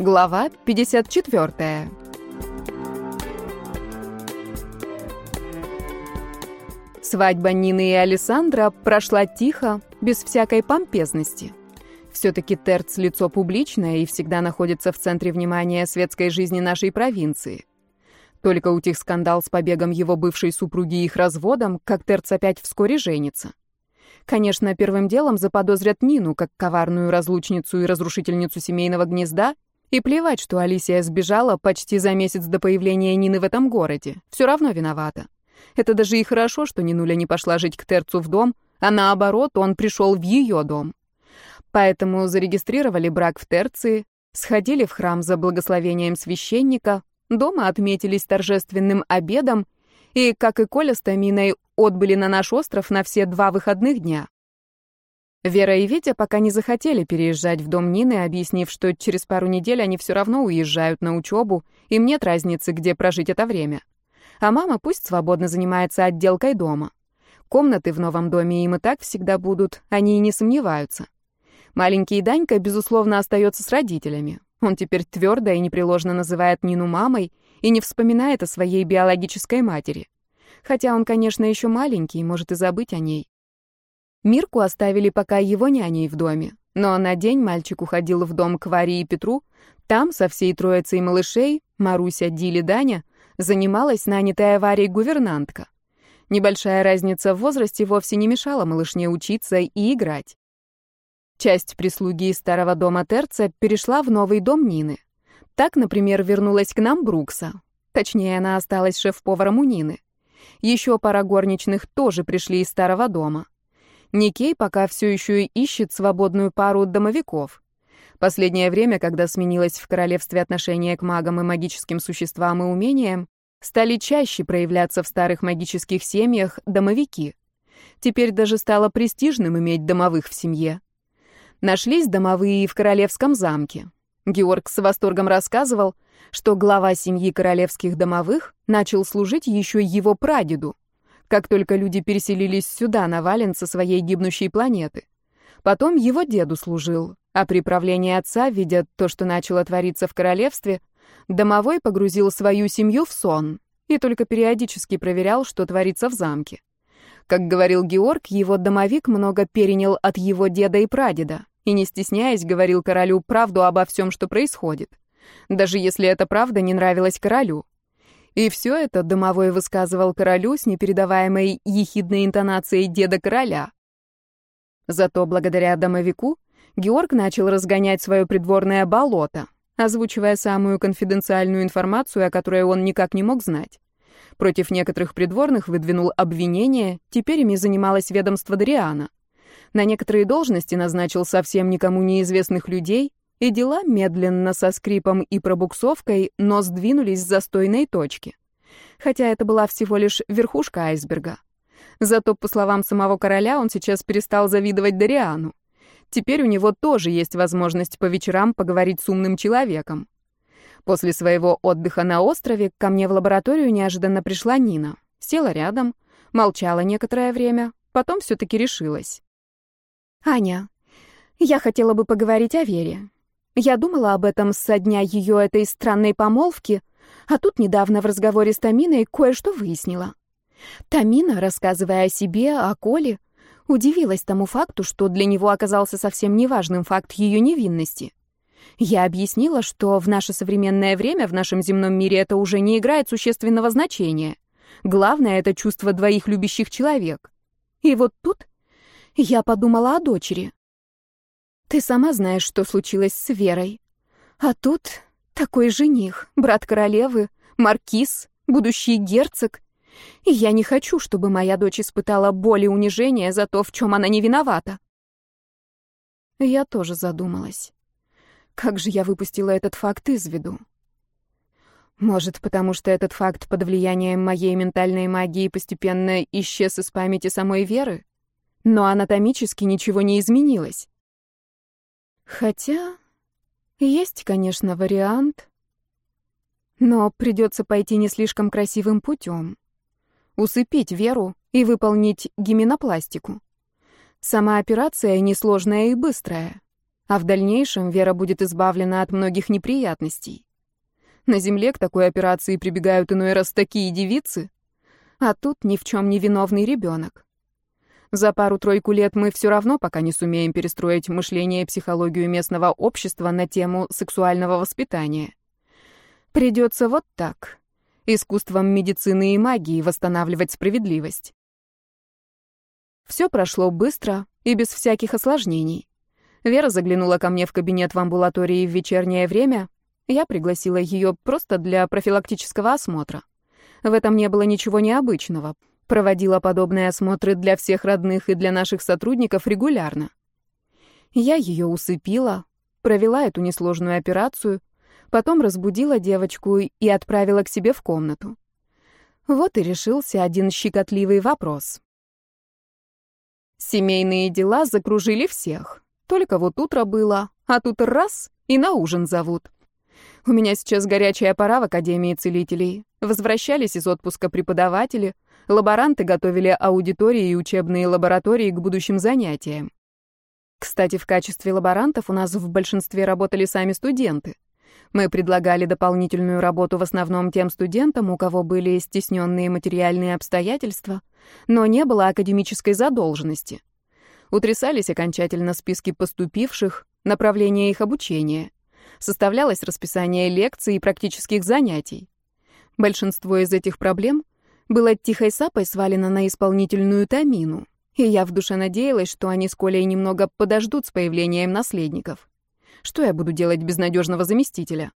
Глава 54. Свадьба Нины и Алессандро прошла тихо, без всякой помпезности. Все-таки Терц — лицо публичное и всегда находится в центре внимания светской жизни нашей провинции. Только утих скандал с побегом его бывшей супруги и их разводом, как Терц опять вскоре женится. Конечно, первым делом заподозрят Нину как коварную разлучницу и разрушительницу семейного гнезда, и плевать, что Алисия сбежала почти за месяц до появления Нины в этом городе. Все равно виновата. Это даже и хорошо, что Нинуля не пошла жить к Терцу в дом, а наоборот, он пришел в ее дом. Поэтому зарегистрировали брак в Терции, сходили в храм за благословением священника, дома отметились торжественным обедом и, как и Коля с Таминой, отбыли на наш остров на все 2 выходных дня. Вера и Витя пока не захотели переезжать в дом Нины, объяснив, что через пару недель они все равно уезжают на учебу, им нет разницы, где прожить это время. А мама пусть свободно занимается отделкой дома. Комнаты в новом доме им и так всегда будут, они и не сомневаются. Маленький Данька, безусловно, остается с родителями. Он теперь твердо и непреложно называет Нину мамой и не вспоминает о своей биологической матери. Хотя он, конечно, еще маленький, может и забыть о ней. Мирку оставили пока его няней в доме, но на день мальчик уходил в дом к Варе и Петру. Там со всей троицей малышей, Маруся, Диль и Даня, занималась нанятая Варей гувернантка. Небольшая разница в возрасте вовсе не мешала малышне учиться и играть. Часть прислуги из старого дома Терца перешла в новый дом Нины. Так, например, вернулась к нам Брукса. Точнее, она осталась шеф-поваром у Нины. Еще пара горничных тоже пришли из старого дома. Никей пока все еще ищет свободную пару домовиков. Последнее время, когда сменилось в королевстве отношение к магам и магическим существам и умениям, стали чаще проявляться в старых магических семьях домовики. Теперь даже стало престижным иметь домовых в семье. Нашлись домовые и в королевском замке. Георг с восторгом рассказывал, что глава семьи королевских домовых начал служить еще его прадеду, как только люди переселились сюда, на Вален, со своей гибнущей планеты. Потом его деду служил, а при правлении отца, видя то, что начало твориться в королевстве, домовой погрузил свою семью в сон и только периодически проверял, что творится в замке. Как говорил Георг, его домовик много перенял от его деда и прадеда и, не стесняясь, говорил королю правду обо всем, что происходит, даже если эта правда не нравилась королю. И все это домовой высказывал королю с непередаваемой ехидной интонацией деда короля. Зато благодаря домовику Георг начал разгонять свое придворное болото, озвучивая самую конфиденциальную информацию, о которой он никак не мог знать. Против некоторых придворных выдвинул обвинения, теперь ими занималось ведомство Дариана. На некоторые должности назначил совсем никому неизвестных людей, и дела медленно, со скрипом и пробуксовкой, но сдвинулись с застойной точки. Хотя это была всего лишь верхушка айсберга. Зато, по словам самого короля, он сейчас перестал завидовать Дариану. Теперь у него тоже есть возможность по вечерам поговорить с умным человеком. После своего отдыха на острове ко мне в лабораторию неожиданно пришла Нина. Села рядом, молчала некоторое время, потом все-таки решилась. «Аня, я хотела бы поговорить о Вере. Я думала об этом со дня ее этой странной помолвки, а тут недавно в разговоре с Таминой кое-что выяснила. Тамина, рассказывая о себе, о Коле, удивилась тому факту, что для него оказался совсем неважным факт ее невинности. Я объяснила, что в наше современное время в нашем земном мире это уже не играет существенного значения. Главное — это чувство двоих любящих человек. И вот тут я подумала о дочери. Ты сама знаешь, что случилось с Верой. А тут такой жених, брат королевы, маркиз, будущий герцог. И я не хочу, чтобы моя дочь испытала боль и унижение за то, в чем она не виновата». Я тоже задумалась. Как же я выпустила этот факт из виду? Может, потому что этот факт под влиянием моей ментальной магии постепенно исчез из памяти самой Веры? Но анатомически ничего не изменилось. Хотя есть, конечно, вариант, но придется пойти не слишком красивым путем. Усыпить Веру и выполнить гименопластику. Сама операция несложная и быстрая. а в дальнейшем Вера будет избавлена от многих неприятностей. На земле к такой операции прибегают иной раз такие девицы, а тут ни в чем не виновный ребенок. За пару-тройку лет мы все равно пока не сумеем перестроить мышление и психологию местного общества на тему сексуального воспитания. Придется вот так, искусством медицины и магии восстанавливать справедливость. Все прошло быстро и без всяких осложнений. Вера заглянула ко мне в кабинет в амбулатории в вечернее время. Я пригласила ее просто для профилактического осмотра. В этом не было ничего необычного. Проводила подобные осмотры для всех родных и для наших сотрудников регулярно. Я ее усыпила, провела эту несложную операцию, потом разбудила девочку и отправила к себе в комнату. Вот и решился один щекотливый вопрос. Семейные дела закружили всех. Только вот утро было, а тут раз — и на ужин зовут. У меня сейчас горячая пора в Академии целителей. Возвращались из отпуска преподаватели, лаборанты готовили аудитории и учебные лаборатории к будущим занятиям. Кстати, в качестве лаборантов у нас в большинстве работали сами студенты. Мы предлагали дополнительную работу в основном тем студентам, у кого были стесненные материальные обстоятельства, но не было академической задолженности. Утрясались окончательно списки поступивших, направления их обучения. Составлялось расписание лекций и практических занятий. Большинство из этих проблем было тихой сапой свалено на исполнительную Тамину, и я в душе надеялась, что они с Колей немного подождут с появлением наследников. Что я буду делать без надежного заместителя?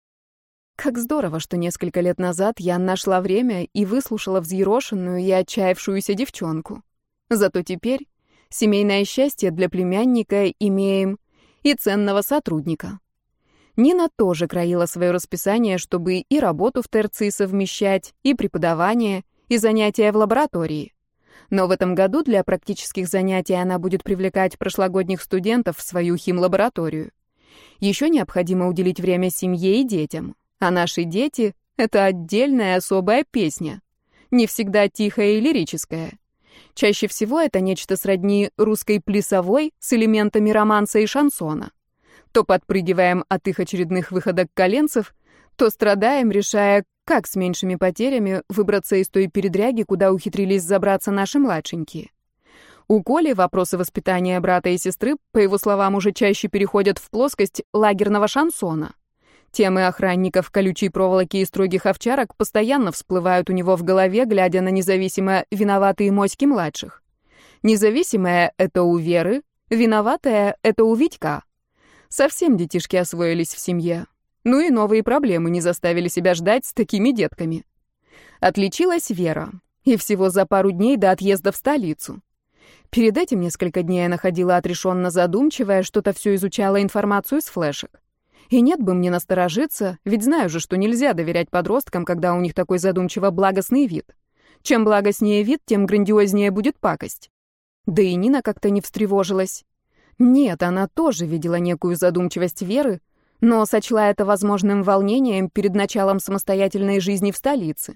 Как здорово, что несколько лет назад я нашла время и выслушала взъерошенную и отчаявшуюся девчонку. Зато теперь семейное счастье для племянника имеем и ценного сотрудника. Нина тоже краила свое расписание, чтобы и работу в терции совмещать, и преподавание, и занятия в лаборатории. Но в этом году для практических занятий она будет привлекать прошлогодних студентов в свою химлабораторию. Еще необходимо уделить время семье и детям. А наши дети — это отдельная особая песня. Не всегда тихая и лирическая. Чаще всего это нечто сродни русской плясовой с элементами романса и шансона. То подпрыгиваем от их очередных выходок коленцев, то страдаем, решая, как с меньшими потерями выбраться из той передряги, куда ухитрились забраться наши младшенькие. У Коли вопросы воспитания брата и сестры, по его словам, уже чаще переходят в плоскость лагерного шансона. Темы охранников, колючей проволоки и строгих овчарок постоянно всплывают у него в голове, глядя на независимо виноватые моськи младших. Независимая — это у Веры, виноватая — это у Витька. Совсем детишки освоились в семье. Ну и новые проблемы не заставили себя ждать с такими детками. Отличилась Вера. И всего за пару дней до отъезда в столицу. Перед этим несколько дней она ходила отрешенно задумчивая, что-то все изучала информацию с флешек. И нет бы мне насторожиться, ведь знаю же, что нельзя доверять подросткам, когда у них такой задумчиво-благостный вид. Чем благостнее вид, тем грандиознее будет пакость. Да и Нина как-то не встревожилась. Нет, она тоже видела некую задумчивость Веры, но сочла это возможным волнением перед началом самостоятельной жизни в столице.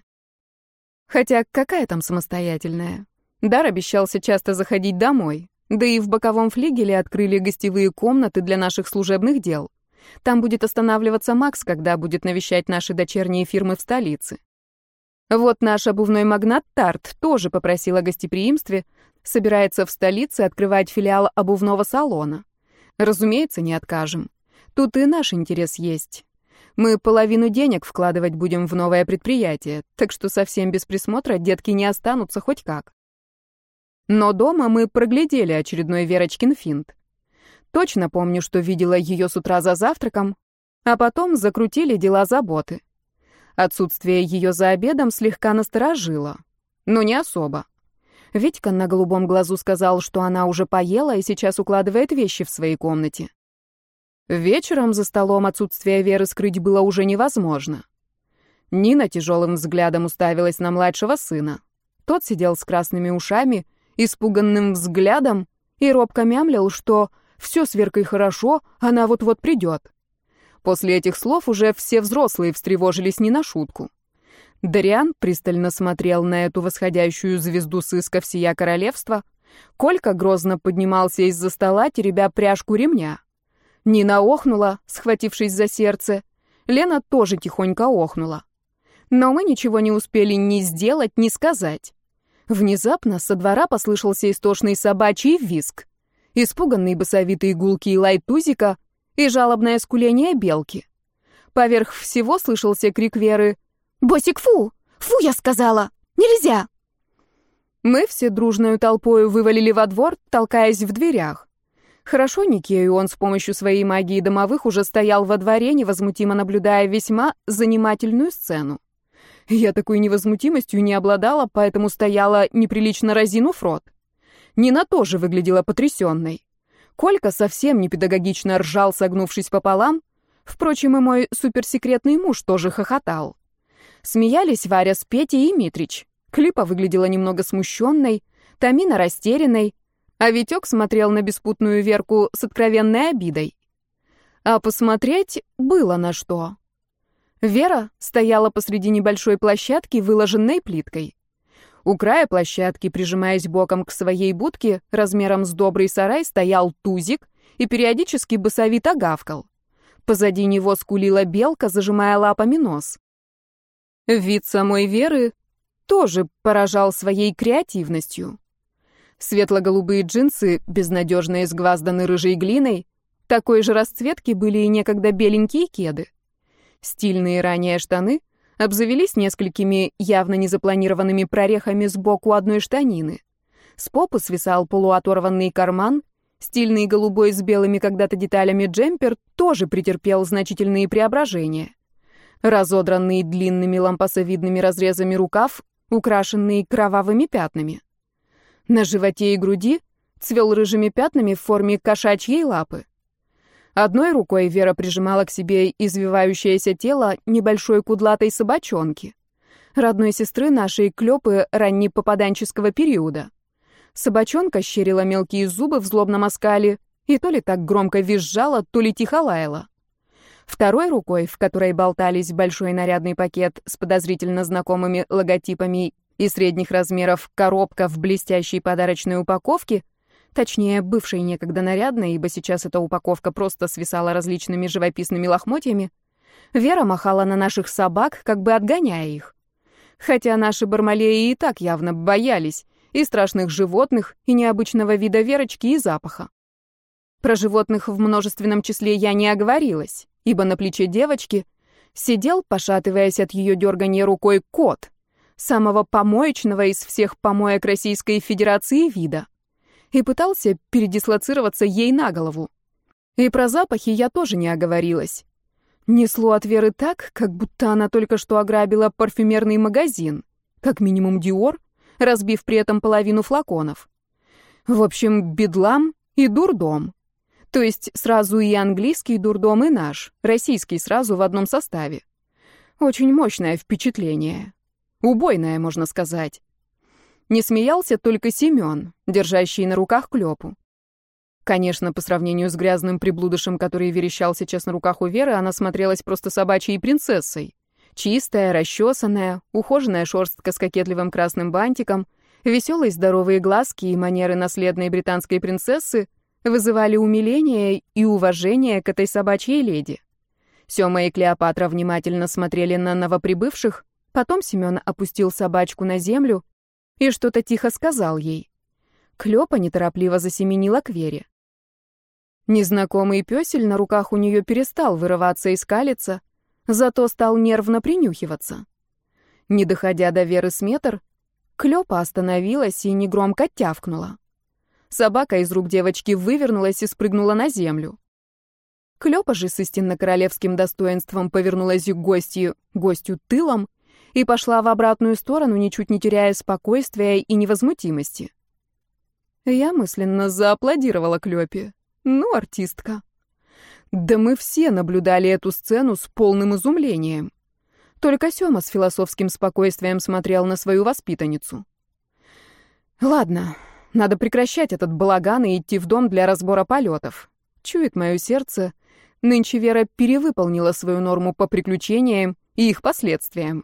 Хотя какая там самостоятельная? Дар обещался часто заходить домой, да и в боковом флигеле открыли гостевые комнаты для наших служебных дел. Там будет останавливаться Макс, когда будет навещать наши дочерние фирмы в столице. Вот наш обувной магнат Тарт тоже попросил о гостеприимстве, собирается в столице открывать филиал обувного салона. Разумеется, не откажем. Тут и наш интерес есть. Мы половину денег вкладывать будем в новое предприятие, так что совсем без присмотра детки не останутся хоть как. Но дома мы проглядели очередной Верочкин финт. Точно помню, что видела ее с утра за завтраком, а потом закрутили дела заботы. Отсутствие ее за обедом слегка насторожило, но не особо. Витька на голубом глазу сказал, что она уже поела и сейчас укладывает вещи в своей комнате. Вечером за столом отсутствие Веры скрыть было уже невозможно. Нина тяжелым взглядом уставилась на младшего сына. Тот сидел с красными ушами, испуганным взглядом и робко мямлил, что все с Веркой хорошо, она вот-вот придет. После этих слов уже все взрослые встревожились не на шутку. Дариан пристально смотрел на эту восходящую звезду сыска всея королевства. Колька грозно поднимался из-за стола, теребя пряжку ремня. Нина охнула, схватившись за сердце. Лена тоже тихонько охнула. Но мы ничего не успели ни сделать, ни сказать. Внезапно со двора послышался истошный собачий визг, испуганный басовитый гулкий лай тузика и жалобное скуление белки. Поверх всего слышался крик Веры: «Босик, фу! Фу, я сказала! Нельзя!» Мы все дружную толпою вывалили во двор, толкаясь в дверях. Хорошо Никею он с помощью своей магии домовых уже стоял во дворе, невозмутимо наблюдая весьма занимательную сцену. Я такой невозмутимостью не обладала, поэтому стояла, неприлично разинув рот. Нина тоже выглядела потрясенной. Колька совсем не педагогично ржал, согнувшись пополам. Впрочем, и мой суперсекретный муж тоже хохотал. Смеялись Варя с Петей и Митрич. Клипа выглядела немного смущенной, Тамина растерянной, а Витек смотрел на беспутную Верку с откровенной обидой. А посмотреть было на что. Вера стояла посреди небольшой площадки, выложенной плиткой. У края площадки, прижимаясь боком к своей будке, размером с добрый сарай, стоял тузик и периодически басовито гавкал. Позади него скулила белка, зажимая лапами нос. Вид самой Веры тоже поражал своей креативностью. Светло-голубые джинсы, безнадежно изгвазданы рыжей глиной, такой же расцветки были и некогда беленькие кеды. Стильные ранее штаны обзавелись несколькими явно незапланированными прорехами сбоку одной штанины. С попы свисал полуоторванный карман, стильный голубой с белыми когда-то деталями джемпер тоже претерпел значительные преображения. Разодранный длинными лампасовидными разрезами рукав, украшенный кровавыми пятнами. На животе и груди цвел рыжими пятнами в форме кошачьей лапы. Одной рукой Вера прижимала к себе извивающееся тело небольшой кудлатой собачонки, родной сестры нашей Клёпы раннепопаданческого периода. Собачонка щерила мелкие зубы в злобном оскале и то ли так громко визжала, то ли тихо лаяла. Второй рукой, в которой болтались большой нарядный пакет с подозрительно знакомыми логотипами и средних размеров коробка в блестящей подарочной упаковке, точнее, бывшей некогда нарядной, ибо сейчас эта упаковка просто свисала различными живописными лохмотьями, Вера махала на наших собак, как бы отгоняя их. Хотя наши бармалеи и так явно боялись и страшных животных, и необычного вида Верочки, и запаха. Про животных в множественном числе я не оговорилась, ибо на плече девочки сидел, пошатываясь от ее дерганья рукой, кот, самого помоечного из всех помоек Российской Федерации вида, и пытался передислоцироваться ей на голову. И про запахи я тоже не оговорилась. Несло от Веры так, как будто она только что ограбила парфюмерный магазин, как минимум Диор, разбив при этом половину флаконов. В общем, бедлам и дурдом. То есть сразу и английский дурдом, и наш, российский сразу в одном составе. Очень мощное впечатление. Убойное, можно сказать. Не смеялся только Семен, держащий на руках Клёпу. Конечно, по сравнению с грязным приблудышем, который верещал сейчас на руках у Веры, она смотрелась просто собачьей принцессой. Чистая, расчесанная, ухоженная шерстка с кокетливым красным бантиком, веселые здоровые глазки и манеры наследной британской принцессы вызывали умиление и уважение к этой собачьей леди. Сёма и Клеопатра внимательно смотрели на новоприбывших, потом Семён опустил собачку на землю и что-то тихо сказал ей. Клёпа неторопливо засеменила к Вере. Незнакомый пёсель на руках у неё перестал вырываться и скалиться, зато стал нервно принюхиваться. Не доходя до Веры с метр, Клёпа остановилась и негромко тявкнула. Собака из рук девочки вывернулась и спрыгнула на землю. Клёпа же с истинно королевским достоинством повернулась к гостю тылом и пошла в обратную сторону, ничуть не теряя спокойствия и невозмутимости. Я мысленно зааплодировала Клёпе. Ну, артистка. Да мы все наблюдали эту сцену с полным изумлением. Только Сёма с философским спокойствием смотрел на свою воспитанницу. Ладно, надо прекращать этот балаган и идти в дом для разбора полетов. Чует мое сердце, нынче Вера перевыполнила свою норму по приключениям и их последствиям.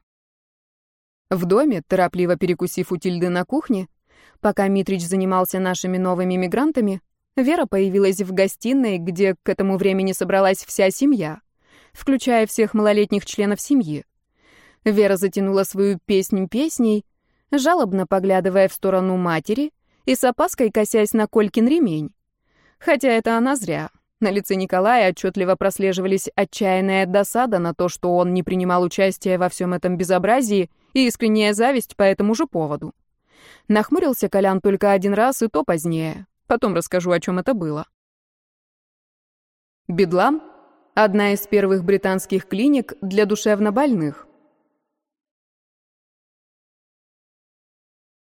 В доме, торопливо перекусив у Тильды на кухне, пока Митрич занимался нашими новыми мигрантами, Вера появилась в гостиной, где к этому времени собралась вся семья, включая всех малолетних членов семьи. Вера затянула свою песнь песней, жалобно поглядывая в сторону матери и с опаской косясь на Колькин ремень. Хотя это она зря. На лице Николая отчетливо прослеживались отчаянная досада на то, что он не принимал участия во всем этом безобразии, и искренняя зависть по этому же поводу. Нахмурился Колян только один раз, и то позднее. Потом расскажу, о чем это было. Бедлам — одна из первых британских клиник для душевнобольных.